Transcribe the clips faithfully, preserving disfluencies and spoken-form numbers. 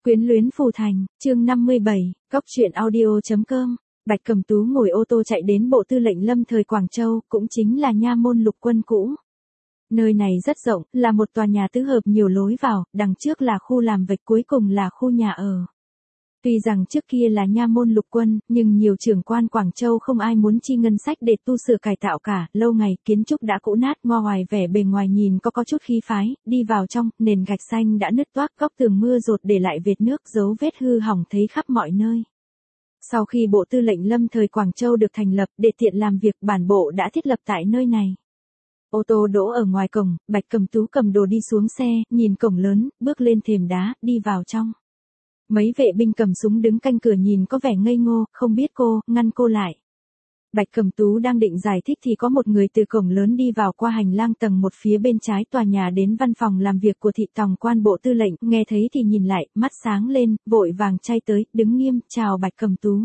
Quyến luyến phù thành, chương năm mươi bảy, cóc truyện audio.com. Bạch Cẩm Tú ngồi ô tô chạy đến Bộ Tư lệnh Lâm thời Quảng Châu, cũng chính là nha môn lục quân cũ. Nơi này rất rộng, là một tòa nhà tứ hợp nhiều lối vào, đằng trước là khu làm việc, cuối cùng là khu nhà ở. Tuy rằng trước kia là nha môn lục quân, nhưng nhiều trưởng quan Quảng Châu không ai muốn chi ngân sách để tu sửa cải tạo cả, lâu ngày kiến trúc đã cũ nát, ngoa ngoài vẻ bề ngoài nhìn có có chút khí phái, đi vào trong, nền gạch xanh đã nứt toác, góc tường mưa dột để lại vệt nước, dấu vết hư hỏng thấy khắp mọi nơi. Sau khi Bộ Tư lệnh Lâm thời Quảng Châu được thành lập để tiện làm việc, bản bộ đã thiết lập tại nơi này. Ô tô đỗ ở ngoài cổng, Bạch Cẩm Tú cầm đồ đi xuống xe, nhìn cổng lớn, bước lên thềm đá, đi vào trong. Mấy vệ binh cầm súng đứng canh cửa nhìn có vẻ ngây ngô, không biết cô, ngăn cô lại. Bạch Cẩm Tú đang định giải thích thì có một người từ cổng lớn đi vào qua hành lang tầng một phía bên trái tòa nhà đến văn phòng làm việc của thị tòng quan Bộ Tư lệnh, nghe thấy thì nhìn lại, mắt sáng lên, vội vàng chay tới, đứng nghiêm, chào Bạch Cẩm Tú.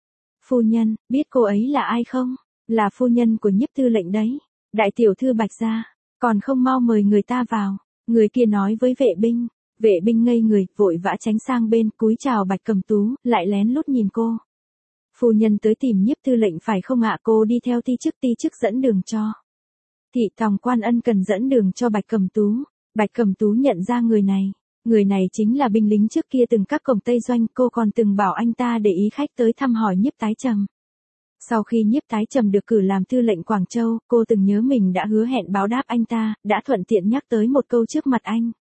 Phu nhân, biết cô ấy là ai không? Là phu nhân của Nhiếp Tư lệnh đấy. Đại tiểu thư Bạch gia, còn không mau mời người ta vào. Người kia nói với vệ binh. Vệ binh ngây người, vội vã tránh sang bên, cúi chào Bạch Cẩm Tú, lại lén lút nhìn cô. Phu nhân tới tìm Nhiếp Tư lệnh phải không ạ? Cô đi theo ti chức ti chức dẫn đường cho. Thị tòng quan ân cần dẫn đường cho Bạch Cẩm Tú. Bạch Cẩm Tú nhận ra người này. Người này chính là binh lính trước kia từng các cổng Tây Doanh, cô còn từng bảo anh ta để ý khách tới thăm hỏi Nhiếp Tái Trầm. Sau khi Nhiếp Tái Trầm được cử làm tư lệnh Quảng Châu, cô từng nhớ mình đã hứa hẹn báo đáp anh ta, đã thuận tiện nhắc tới một câu trước mặt anh.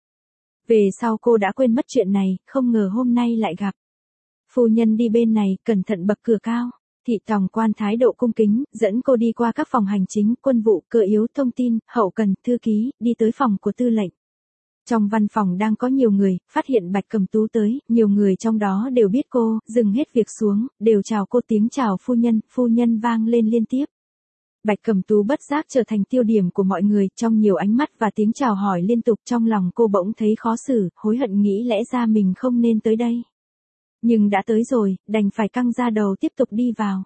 Về sau cô đã quên mất chuyện này, không ngờ hôm nay lại gặp. Phu nhân đi bên này, cẩn thận bậc cửa cao. Thị tòng quan thái độ cung kính, dẫn cô đi qua các phòng hành chính, quân vụ, cơ yếu, thông tin, hậu cần, thư ký, đi tới phòng của tư lệnh. Trong văn phòng đang có nhiều người, phát hiện Bạch Cẩm Tú tới, nhiều người trong đó đều biết cô, dừng hết việc xuống, đều chào cô, tiếng chào phu nhân, phu nhân vang lên liên tiếp. Bạch Cẩm Tú bất giác trở thành tiêu điểm của mọi người, trong nhiều ánh mắt và tiếng chào hỏi liên tục, trong lòng cô bỗng thấy khó xử, hối hận nghĩ lẽ ra mình không nên tới đây. Nhưng đã tới rồi, đành phải căng ra đầu tiếp tục đi vào.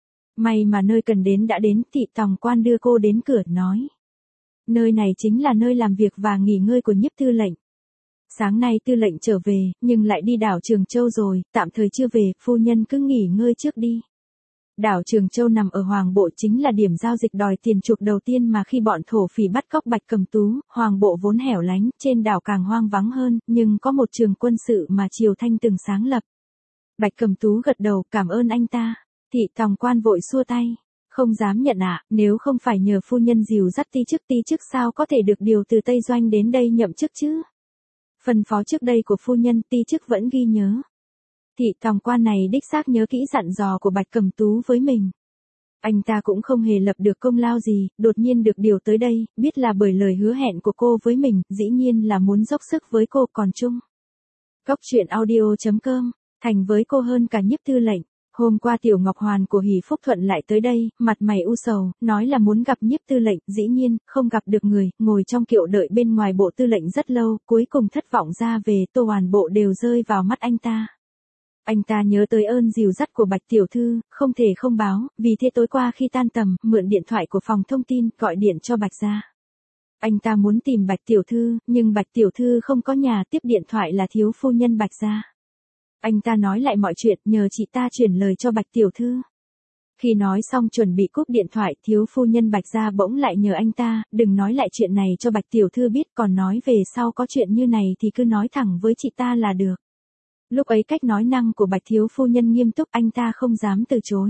May mà nơi cần đến đã đến, thị tòng quan đưa cô đến cửa, nói. Nơi này chính là nơi làm việc và nghỉ ngơi của Nhiếp Tư lệnh. Sáng nay tư lệnh trở về, nhưng lại đi đảo Trường Châu rồi, tạm thời chưa về, phu nhân cứ nghỉ ngơi trước đi. Đảo Trường Châu nằm ở Hoàng Bộ, chính là điểm giao dịch đòi tiền chuộc đầu tiên mà khi bọn thổ phỉ bắt cóc Bạch Cẩm Tú. Hoàng Bộ vốn hẻo lánh, trên đảo càng hoang vắng hơn, nhưng có một trường quân sự mà Triều Thanh từng sáng lập. Bạch Cẩm Tú gật đầu, cảm ơn anh ta. Thị tòng quan vội xua tay. Không dám nhận ạ, à, nếu không phải nhờ phu nhân dìu dắt ti chức ti chức sao có thể được điều từ Tây Doanh đến đây nhậm chức chứ. Phân phó trước đây của phu nhân ti chức vẫn ghi nhớ. Thị tòng quan này đích xác nhớ kỹ dặn dò của Bạch Cẩm Tú với mình. Anh ta cũng không hề lập được công lao gì, đột nhiên được điều tới đây, biết là bởi lời hứa hẹn của cô với mình, dĩ nhiên là muốn dốc sức với cô còn chung. Cóc truyện audio.com, thành với cô hơn cả Nhiếp Tư lệnh. Hôm qua Tiểu Ngọc Hoàn của Hỷ Phúc Thuận lại tới đây, mặt mày u sầu, nói là muốn gặp Nhiếp Tư lệnh, dĩ nhiên, không gặp được người, ngồi trong kiệu đợi bên ngoài Bộ Tư lệnh rất lâu, cuối cùng thất vọng ra về, toàn bộ đều rơi vào mắt anh ta. Anh ta nhớ tới ơn dìu dắt của Bạch Tiểu Thư, không thể không báo, vì thế tối qua khi tan tầm, mượn điện thoại của phòng thông tin, gọi điện cho Bạch gia. Anh ta muốn tìm Bạch Tiểu Thư, nhưng Bạch Tiểu Thư không có nhà, tiếp điện thoại là thiếu phu nhân Bạch gia. Anh ta nói lại mọi chuyện, nhờ chị ta chuyển lời cho Bạch Tiểu Thư. Khi nói xong chuẩn bị cúp điện thoại, thiếu phu nhân Bạch gia bỗng lại nhờ anh ta, đừng nói lại chuyện này cho Bạch Tiểu Thư biết, còn nói về sau có chuyện như này thì cứ nói thẳng với chị ta là được. Lúc ấy cách nói năng của Bạch thiếu phu nhân nghiêm túc, anh ta không dám từ chối.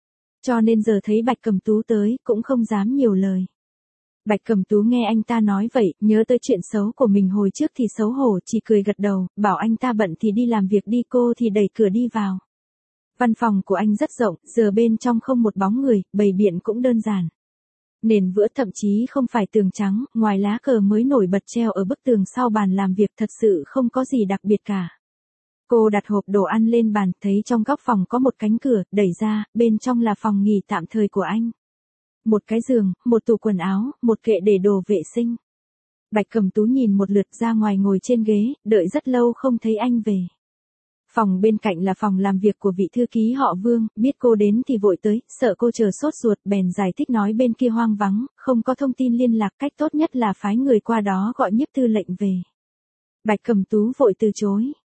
Cho nên giờ thấy Bạch Cẩm Tú tới, cũng không dám nhiều lời. Bạch Cẩm Tú nghe anh ta nói vậy, nhớ tới chuyện xấu của mình hồi trước thì xấu hổ, chỉ cười gật đầu, bảo anh ta bận thì đi làm việc đi, cô thì đẩy cửa đi vào. Văn phòng của anh rất rộng, giờ bên trong không một bóng người, bày biện cũng đơn giản. Nền vữa thậm chí không phải tường trắng, ngoài lá cờ mới nổi bật treo ở bức tường sau bàn làm việc, thật sự không có gì đặc biệt cả. Cô đặt hộp đồ ăn lên bàn, thấy trong góc phòng có một cánh cửa, đẩy ra, bên trong là phòng nghỉ tạm thời của anh. Một cái giường, một tủ quần áo, một kệ để đồ vệ sinh. Bạch Cẩm Tú nhìn một lượt ra ngoài ngồi trên ghế, đợi rất lâu không thấy anh về. Phòng bên cạnh là phòng làm việc của vị thư ký họ Vương, biết cô đến thì vội tới, sợ cô chờ sốt ruột, bèn giải thích nói bên kia hoang vắng, không có thông tin liên lạc, cách tốt nhất là phái người qua đó gọi Nhiếp Tư lệnh về. Bạch Cẩm Tú vội từ chối.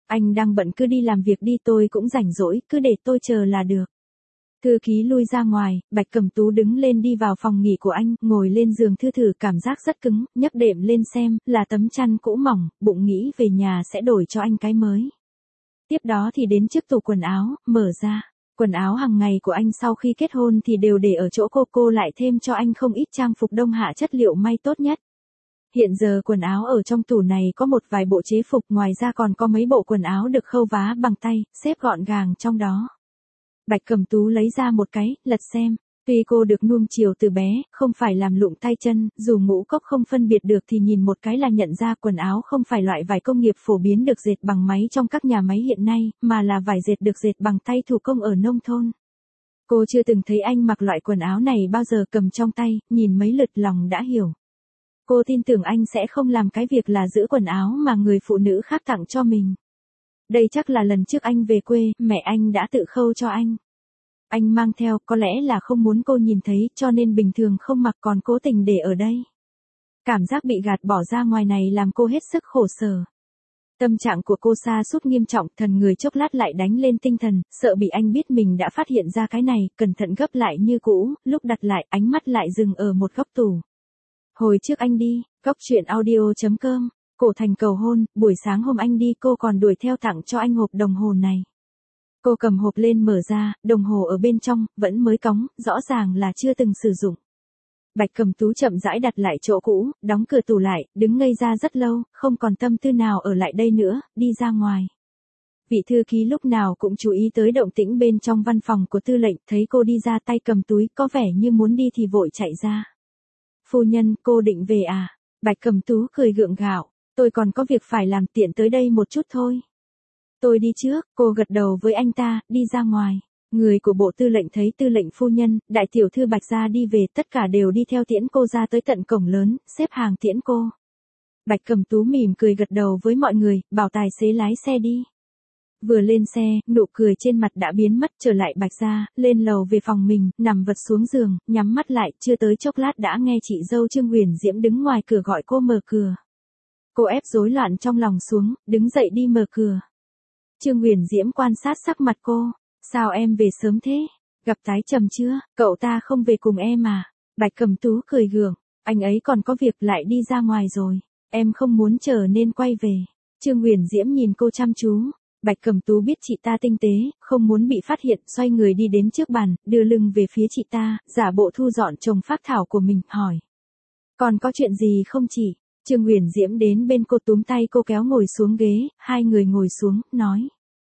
Anh đang bận cứ đi làm việc đi, tôi cũng rảnh rỗi, cứ để tôi chờ là được. Thư ký lui ra ngoài, Bạch Cẩm Tú đứng lên đi vào phòng nghỉ của anh, ngồi lên giường thư thử cảm giác rất cứng, nhấc đệm lên xem, là tấm chăn cũ mỏng, bụng nghĩ về nhà sẽ đổi cho anh cái mới. Tiếp đó thì đến trước tủ quần áo, mở ra. Quần áo hàng ngày của anh sau khi kết hôn thì đều để ở chỗ cô, cô lại thêm cho anh không ít trang phục đông hạ chất liệu may tốt nhất. Hiện giờ quần áo ở trong tủ này có một vài bộ chế phục, ngoài ra còn có mấy bộ quần áo được khâu vá bằng tay, xếp gọn gàng trong đó. Bạch Cẩm Tú lấy ra một cái, lật xem. Tuy cô được nuông chiều từ bé, không phải làm lụng tay chân, dù ngũ cốc không phân biệt được thì nhìn một cái là nhận ra quần áo không phải loại vải công nghiệp phổ biến được dệt bằng máy trong các nhà máy hiện nay, mà là vải dệt được dệt bằng tay thủ công ở nông thôn. Cô chưa từng thấy anh mặc loại quần áo này bao giờ, cầm trong tay, nhìn mấy lượt lòng đã hiểu. Cô tin tưởng anh sẽ không làm cái việc là giữ quần áo mà người phụ nữ khác tặng cho mình. Đây chắc là lần trước anh về quê, mẹ anh đã tự khâu cho anh. Anh mang theo, có lẽ là không muốn cô nhìn thấy, cho nên bình thường không mặc còn cố tình để ở đây. Cảm giác bị gạt bỏ ra ngoài này làm cô hết sức khổ sở. Tâm trạng của cô sa sút nghiêm trọng, thần người chốc lát lại đánh lên tinh thần, sợ bị anh biết mình đã phát hiện ra cái này, cẩn thận gấp lại như cũ, lúc đặt lại, ánh mắt lại dừng ở một góc tủ. Hồi trước anh đi, góc truyện audio chấm com, cổ thành cầu hôn, buổi sáng hôm anh đi cô còn đuổi theo tặng cho anh hộp đồng hồ này. Cô cầm hộp lên mở ra, đồng hồ ở bên trong, vẫn mới cóng, rõ ràng là chưa từng sử dụng. Bạch Cẩm Tú chậm rãi đặt lại chỗ cũ, đóng cửa tủ lại, đứng ngây ra rất lâu, không còn tâm tư nào ở lại đây nữa, đi ra ngoài. Vị thư ký lúc nào cũng chú ý tới động tĩnh bên trong văn phòng của tư lệnh, thấy cô đi ra tay cầm túi, có vẻ như muốn đi thì vội chạy ra. Phu nhân, cô định về à? Bạch Cẩm Tú cười gượng gạo, tôi còn có việc phải làm, tiện tới đây một chút thôi. Tôi đi trước, cô gật đầu với anh ta, đi ra ngoài. Người của bộ tư lệnh thấy tư lệnh phu nhân, đại tiểu thư Bạch gia đi về, tất cả đều đi theo tiễn cô ra tới tận cổng lớn, xếp hàng tiễn cô. Bạch Cẩm Tú mỉm cười gật đầu với mọi người, bảo tài xế lái xe đi. Vừa lên xe, nụ cười trên mặt đã biến mất, trở lại Bạch gia, lên lầu về phòng mình, nằm vật xuống giường, nhắm mắt lại, chưa tới chốc lát đã nghe chị dâu Trương Huyền Diễm đứng ngoài cửa gọi cô mở cửa. Cô ép rối loạn trong lòng xuống, đứng dậy đi mở cửa. Trương Huyền Diễm quan sát sắc mặt cô, sao em về sớm thế? Gặp tái trầm chưa? Cậu ta không về cùng em à? Bạch Cẩm Tú cười gượng, anh ấy còn có việc lại đi ra ngoài rồi, em không muốn chờ nên quay về. Trương Huyền Diễm nhìn cô chăm chú. Bạch Cẩm Tú biết chị ta tinh tế, không muốn bị phát hiện, xoay người đi đến trước bàn, đưa lưng về phía chị ta, giả bộ thu dọn chồng phác thảo của mình, hỏi. Còn có chuyện gì không chị? Trương Huyền Diễm đến bên cô túm tay cô kéo ngồi xuống ghế, hai người ngồi xuống, nói.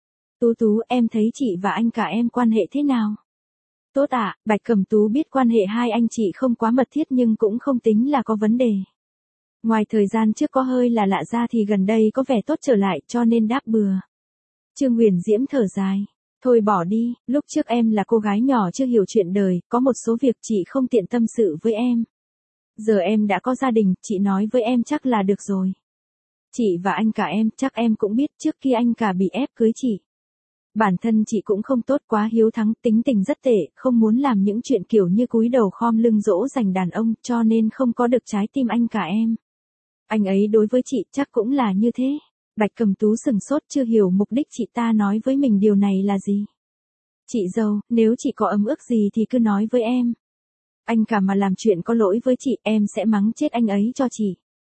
Tú Tú, em thấy chị và anh cả em quan hệ thế nào? Tốt ạ, à, Bạch Cẩm Tú biết quan hệ hai anh chị không quá mật thiết nhưng cũng không tính là có vấn đề. Ngoài thời gian trước có hơi là lạ ra thì gần đây có vẻ tốt trở lại cho nên đáp bừa. Trương Huyền Diễm thở dài. Thôi bỏ đi, lúc trước em là cô gái nhỏ chưa hiểu chuyện đời, có một số việc chị không tiện tâm sự với em. Giờ em đã có gia đình, chị nói với em chắc là được rồi. Chị và anh cả em, chắc em cũng biết trước khi anh cả bị ép cưới chị. Bản thân chị cũng không tốt, quá hiếu thắng, tính tình rất tệ, không muốn làm những chuyện kiểu như cúi đầu khom lưng dỗ dành đàn ông, cho nên không có được trái tim anh cả em. Anh ấy đối với chị chắc cũng là như thế. Bạch Cẩm Tú sừng sốt, chưa hiểu mục đích chị ta nói với mình điều này là gì. Chị dâu, nếu chị có ấm ức gì thì cứ nói với em. Anh cả mà làm chuyện có lỗi với chị, em sẽ mắng chết anh ấy cho chị.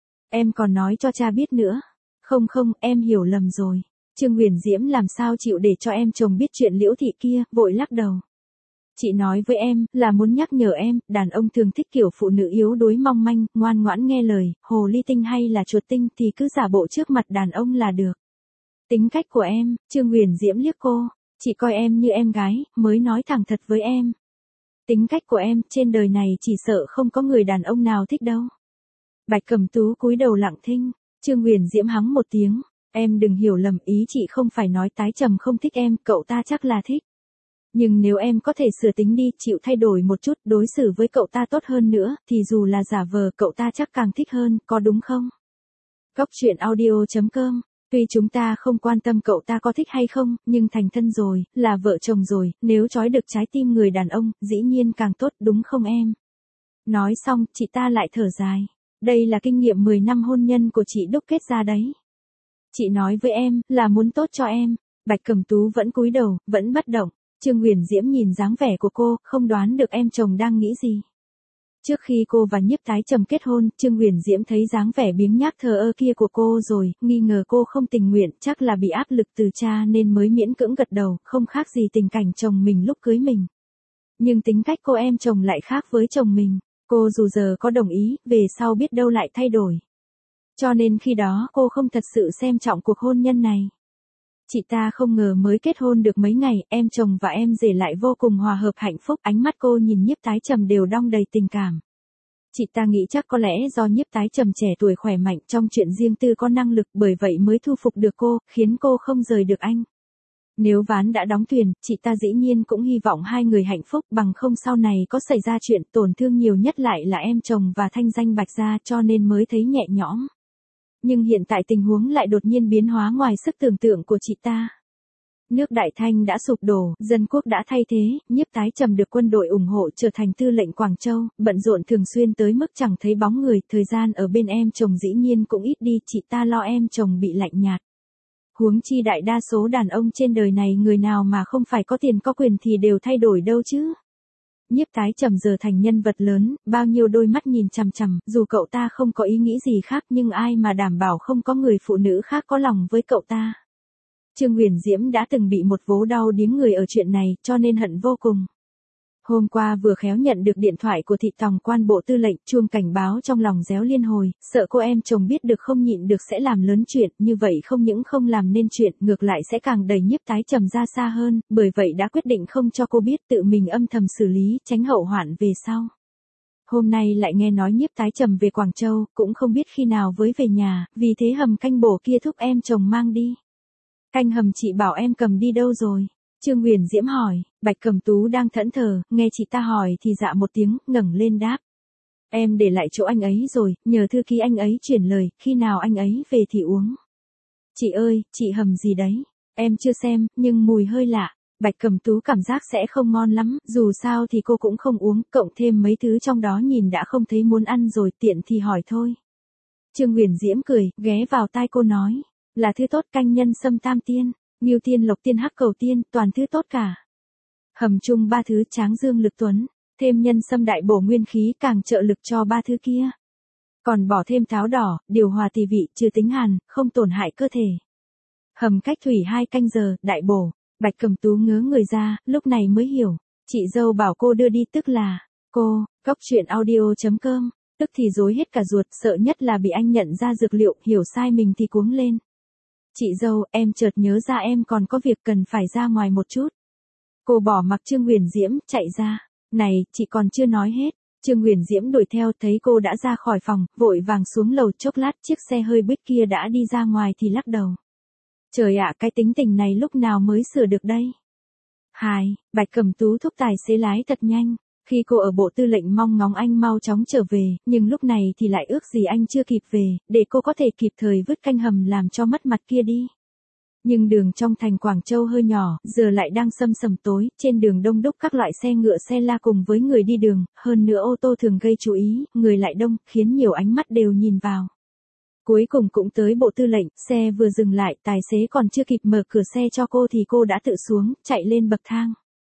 Em còn nói cho cha biết nữa. Không không, em hiểu lầm rồi. Trương Huyền Diễm làm sao chịu để cho em chồng biết chuyện Liễu Thị kia, vội lắc đầu. Chị nói với em, là muốn nhắc nhở em, đàn ông thường thích kiểu phụ nữ yếu đuối mong manh, ngoan ngoãn nghe lời, hồ ly tinh hay là chuột tinh thì cứ giả bộ trước mặt đàn ông là được. Tính cách của em, Trương Huyền Diễm liếc cô, chị coi em như em gái, mới nói thẳng thật với em. Tính cách của em, trên đời này chỉ sợ không có người đàn ông nào thích đâu. Bạch Cẩm Tú cúi đầu lặng thinh, Trương Huyền Diễm hắng một tiếng, em đừng hiểu lầm, ý chị không phải nói tái trầm không thích em, cậu ta chắc là thích. Nhưng nếu em có thể sửa tính đi, chịu thay đổi một chút, đối xử với cậu ta tốt hơn nữa, thì dù là giả vờ cậu ta chắc càng thích hơn, có đúng không? Góc truyện audio chấm com. Tuy chúng ta không quan tâm cậu ta có thích hay không, nhưng thành thân rồi, là vợ chồng rồi, nếu trói được trái tim người đàn ông, dĩ nhiên càng tốt, đúng không em? Nói xong, chị ta lại thở dài. Đây là kinh nghiệm mười năm hôn nhân của chị đúc kết ra đấy. Chị nói với em, là muốn tốt cho em. Bạch Cẩm Tú vẫn cúi đầu, vẫn bất động. Trương Huyền Diễm nhìn dáng vẻ của cô, không đoán được em chồng đang nghĩ gì. Trước khi cô và Nhiếp Tái Trầm kết hôn, Trương Huyền Diễm thấy dáng vẻ biếng nhác thờ ơ kia của cô rồi, nghi ngờ cô không tình nguyện, chắc là bị áp lực từ cha nên mới miễn cưỡng gật đầu, không khác gì tình cảnh chồng mình lúc cưới mình. Nhưng tính cách cô em chồng lại khác với chồng mình, cô dù giờ có đồng ý, về sau biết đâu lại thay đổi. Cho nên khi đó cô không thật sự xem trọng cuộc hôn nhân này. Chị ta không ngờ mới kết hôn được mấy ngày, em chồng và em rể lại vô cùng hòa hợp hạnh phúc, ánh mắt cô nhìn Nhiếp Tái Trầm đều đong đầy tình cảm. Chị ta nghĩ chắc có lẽ do Nhiếp Tái Trầm trẻ tuổi khỏe mạnh trong chuyện riêng tư có năng lực, bởi vậy mới thu phục được cô, khiến cô không rời được anh. Nếu ván đã đóng thuyền, chị ta dĩ nhiên cũng hy vọng hai người hạnh phúc, bằng không sau này có xảy ra chuyện tổn thương nhiều nhất lại là em chồng và thanh danh Bạch gia, cho nên mới thấy nhẹ nhõm. Nhưng hiện tại tình huống lại đột nhiên biến hóa ngoài sức tưởng tượng của chị ta. Nước Đại Thanh đã sụp đổ, dân quốc đã thay thế, Nhiếp Tái Trầm được quân đội ủng hộ trở thành tư lệnh Quảng Châu, bận rộn thường xuyên tới mức chẳng thấy bóng người, thời gian ở bên em chồng dĩ nhiên cũng ít đi, chị ta lo em chồng bị lạnh nhạt. Huống chi đại đa số đàn ông trên đời này người nào mà không phải có tiền có quyền thì đều thay đổi đâu chứ. Nhiếp Tái Trầm giờ thành nhân vật lớn, bao nhiêu đôi mắt nhìn chằm chằm, dù cậu ta không có ý nghĩ gì khác nhưng ai mà đảm bảo không có người phụ nữ khác có lòng với cậu ta. Trương Huyền Diễm đã từng bị một vố đau điếng người ở chuyện này, cho nên hận vô cùng. Hôm qua vừa khéo nhận được điện thoại của thị tòng quan bộ tư lệnh, chuông cảnh báo trong lòng réo liên hồi, sợ cô em chồng biết được không nhịn được sẽ làm lớn chuyện, như vậy không những không làm nên chuyện, ngược lại sẽ càng đẩy Nhiếp Tái Trầm ra xa hơn, bởi vậy đã quyết định không cho cô biết, tự mình âm thầm xử lý, tránh hậu hoạn về sau. Hôm nay lại nghe nói Nhiếp Tái Trầm về Quảng Châu, cũng không biết khi nào với về nhà, vì thế hầm canh bổ kia thúc em chồng mang đi. Canh hầm chị bảo em cầm đi đâu rồi? Trương Huyền Diễm hỏi. Bạch Cẩm Tú đang thẫn thờ, nghe chị ta hỏi thì dạ một tiếng, ngẩng lên đáp. Em để lại chỗ anh ấy rồi, nhờ thư ký anh ấy chuyển lời, khi nào anh ấy về thì uống. Chị ơi, chị hầm gì đấy? Em chưa xem, nhưng mùi hơi lạ. Bạch Cẩm Tú cảm giác sẽ không ngon lắm, dù sao thì cô cũng không uống, cộng thêm mấy thứ trong đó nhìn đã không thấy muốn ăn rồi, tiện thì hỏi thôi. Trương Huyền Diễm cười, ghé vào tai cô nói. Là thứ tốt, canh nhân sâm tam tiên, Ngưu tiên lộc tiên hắc cầu tiên, toàn thứ tốt cả. Hầm chung ba thứ tráng dương lực tuấn, thêm nhân sâm đại bổ nguyên khí càng trợ lực cho ba thứ kia. Còn bỏ thêm táo đỏ, điều hòa tỳ vị, trừ tính hàn, không tổn hại cơ thể. Hầm cách thủy hai canh giờ, đại bổ. Bạch Cẩm Tú ngớ người ra, lúc này mới hiểu. Chị dâu bảo cô đưa đi tức là, cô, góc truyện audio chấm com, tức thì rối hết cả ruột, sợ nhất là bị anh nhận ra dược liệu, hiểu sai mình thì cuống lên. Chị dâu, em chợt nhớ ra em còn có việc cần phải ra ngoài một chút. Cô bỏ mặc Trương Huyền Diễm, chạy ra. Này, chị còn chưa nói hết. Trương Huyền Diễm đuổi theo, thấy cô đã ra khỏi phòng, vội vàng xuống lầu, chốc lát chiếc xe hơi buýt kia đã đi ra ngoài thì lắc đầu. Trời ạ, cái tính tình này lúc nào mới sửa được đây? Hài, Bạch Cẩm Tú thúc tài xế lái thật nhanh. Khi cô ở bộ tư lệnh mong ngóng anh mau chóng trở về, nhưng lúc này thì lại ước gì anh chưa kịp về, để cô có thể kịp thời vứt canh hầm làm cho mất mặt kia đi. Nhưng đường trong thành Quảng Châu hơi nhỏ, giờ lại đang sâm sầm tối, trên đường đông đúc các loại xe ngựa xe la cùng với người đi đường, hơn nữa ô tô thường gây chú ý, người lại đông, khiến nhiều ánh mắt đều nhìn vào. Cuối cùng cũng tới bộ tư lệnh, xe vừa dừng lại, tài xế còn chưa kịp mở cửa xe cho cô thì cô đã tự xuống, chạy lên bậc thang.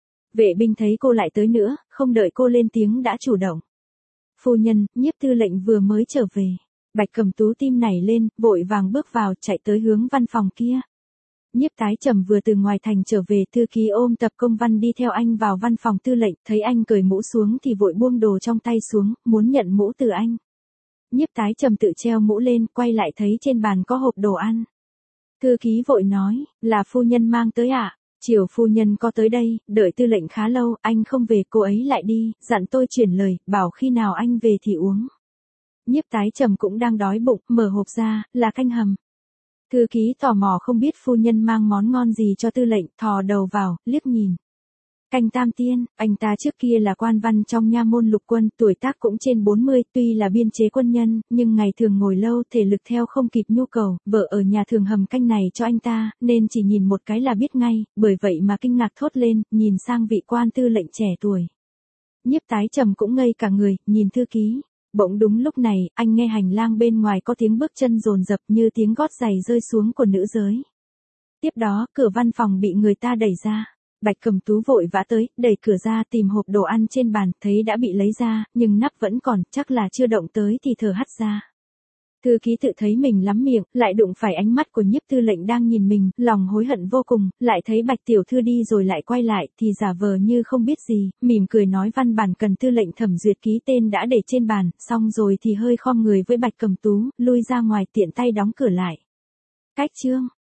Vệ binh thấy cô lại tới nữa, không đợi cô lên tiếng đã chủ động. Phu nhân, Nhiếp tư lệnh vừa mới trở về. Bạch Cẩm Tú tim nảy lên, vội vàng bước vào, chạy tới hướng văn phòng kia. Nhiếp Tái Trầm vừa từ ngoài thành trở về, thư ký ôm tập công văn đi theo anh vào văn phòng tư lệnh, thấy anh cởi mũ xuống thì vội buông đồ trong tay xuống, muốn nhận mũ từ anh. Nhiếp Tái Trầm tự treo mũ lên, quay lại thấy trên bàn có hộp đồ ăn. Thư ký vội nói, là phu nhân mang tới ạ. À? Chiều phu nhân có tới đây, đợi tư lệnh khá lâu, anh không về cô ấy lại đi, dặn tôi chuyển lời, bảo khi nào anh về thì uống. Nhiếp Tái Trầm cũng đang đói bụng, mở hộp ra, là canh hầm. Thư ký tò mò không biết phu nhân mang món ngon gì cho tư lệnh, thò đầu vào, liếc nhìn. Canh tam tiên, anh ta trước kia là quan văn trong nha môn lục quân, tuổi tác cũng trên bốn mươi, tuy là biên chế quân nhân, nhưng ngày thường ngồi lâu, thể lực theo không kịp nhu cầu, vợ ở nhà thường hầm canh này cho anh ta, nên chỉ nhìn một cái là biết ngay, bởi vậy mà kinh ngạc thốt lên, nhìn sang vị quan tư lệnh trẻ tuổi. Nhiếp Tái Trầm cũng ngây cả người, nhìn thư ký, Bỗng đúng lúc này, anh nghe hành lang bên ngoài có tiếng bước chân dồn dập như tiếng gót giày rơi xuống của nữ giới. Tiếp đó, cửa văn phòng bị người ta đẩy ra. Bạch Cẩm Tú vội vã tới, đẩy cửa ra tìm hộp đồ ăn trên bàn, thấy đã bị lấy ra, nhưng nắp vẫn còn, chắc là chưa động tới thì thở hắt ra. Thư ký tự thấy mình lắm miệng, lại đụng phải ánh mắt của Nhiếp Tư lệnh đang nhìn mình, lòng hối hận vô cùng, lại thấy Bạch tiểu thư đi rồi lại quay lại, thì giả vờ như không biết gì, mỉm cười nói văn bản cần tư lệnh thẩm duyệt ký tên đã để trên bàn, xong rồi thì hơi khom người với Bạch Cẩm Tú, lui ra ngoài tiện tay đóng cửa lại. Cách chương